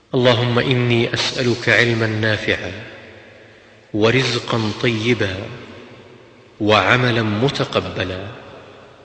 اللهم إني أسألك علما نافعا ورزقا طيبا وعملا متقبلا